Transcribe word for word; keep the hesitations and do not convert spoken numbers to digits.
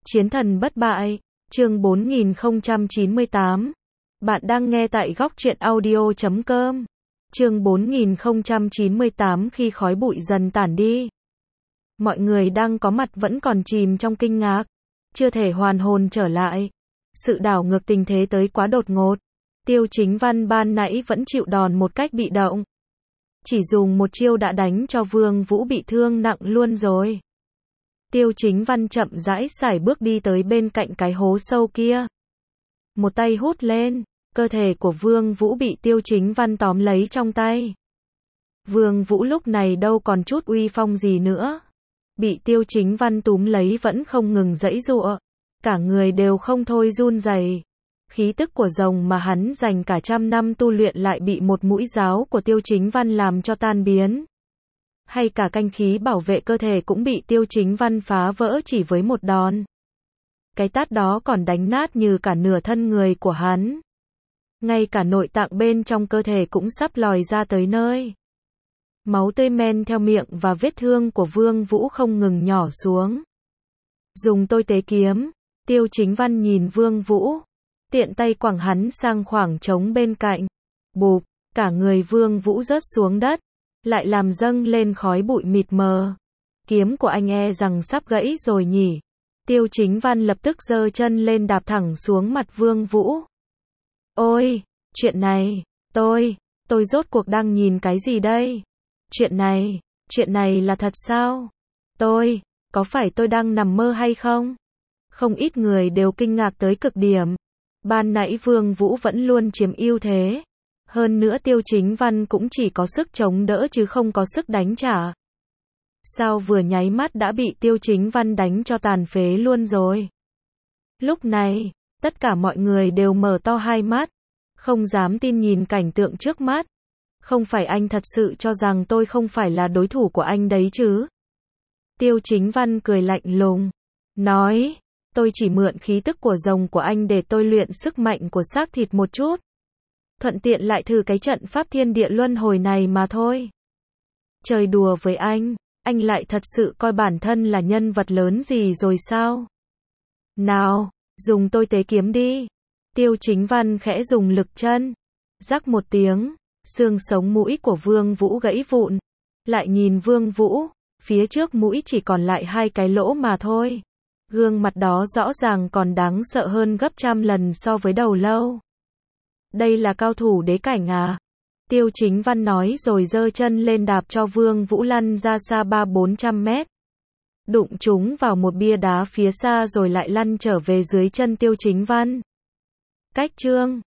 Chiến thần bất bại, chương bốn nghìn không trăm chín mươi tám. Bạn đang nghe tại góc truyện audio chấm com. Chương bốn nghìn không trăm chín mươi tám khi khói bụi dần tản đi. Mọi người đang có mặt vẫn còn chìm trong kinh ngạc, chưa thể hoàn hồn trở lại. Sự đảo ngược tình thế tới quá đột ngột. Tiêu Chính Văn ban nãy vẫn chịu đòn một cách bị động. Chỉ dùng một chiêu đã đánh cho Vương Vũ bị thương nặng luôn rồi. Tiêu Chính Văn chậm rãi sải bước đi tới bên cạnh cái hố sâu kia. Một tay hút lên, cơ thể của Vương Vũ bị Tiêu Chính Văn tóm lấy trong tay. Vương Vũ lúc này đâu còn chút uy phong gì nữa. Bị Tiêu Chính Văn túm lấy vẫn không ngừng giãy giụa. Cả người đều không thôi run rẩy. Khí tức của rồng mà hắn dành cả trăm năm tu luyện lại bị một mũi giáo của Tiêu Chính Văn làm cho tan biến. Hay cả canh khí bảo vệ cơ thể cũng bị Tiêu Chính Văn phá vỡ chỉ với một đòn. Cái tát đó còn đánh nát như cả nửa thân người của hắn. Ngay cả nội tạng bên trong cơ thể cũng sắp lòi ra tới nơi. Máu tươi men theo miệng và vết thương của Vương Vũ không ngừng nhỏ xuống. Dùng tôi tế kiếm, Tiêu Chính Văn nhìn Vương Vũ, tiện tay quẳng hắn sang khoảng trống bên cạnh. Bụp, cả người Vương Vũ rớt xuống đất, lại làm dâng lên khói bụi mịt mờ. Kiếm của anh e rằng sắp gãy rồi nhỉ. Tiêu Chính Văn lập tức giơ chân lên đạp thẳng xuống mặt Vương Vũ. Ôi, chuyện này, tôi, tôi rốt cuộc đang nhìn cái gì đây? Chuyện này, chuyện này là thật sao? Tôi, có phải tôi đang nằm mơ hay không? Không ít người đều kinh ngạc tới cực điểm. Ban nãy Vương Vũ vẫn luôn chiếm ưu thế. Hơn nữa Tiêu Chính Văn cũng chỉ có sức chống đỡ chứ không có sức đánh trả. Sao vừa nháy mắt đã bị Tiêu Chính Văn đánh cho tàn phế luôn rồi? Lúc này, tất cả mọi người đều mở to hai mắt, không dám tin nhìn cảnh tượng trước mắt. Không phải anh thật sự cho rằng tôi không phải là đối thủ của anh đấy chứ? Tiêu Chính Văn cười lạnh lùng, nói, tôi chỉ mượn khí tức của rồng của anh để tôi luyện sức mạnh của xác thịt một chút. Thuận tiện lại thử cái trận pháp thiên địa luân hồi này mà thôi. Chơi đùa với anh, anh lại thật sự coi bản thân là nhân vật lớn gì rồi sao? Nào, dùng tôi tế kiếm đi. Tiêu Chính Văn khẽ dùng lực chân. Rắc một tiếng, xương sống mũi của Vương Vũ gãy vụn. Lại nhìn Vương Vũ, phía trước mũi chỉ còn lại hai cái lỗ mà thôi. Gương mặt đó rõ ràng còn đáng sợ hơn gấp trăm lần so với đầu lâu. Đây là cao thủ đế cảnh à? Tiêu Chính Văn nói rồi giơ chân lên đạp cho Vương Vũ lăn ra xa ba bốn trăm mét. Đụng chúng vào một bia đá phía xa rồi lại lăn trở về dưới chân Tiêu Chính Văn. Cách chương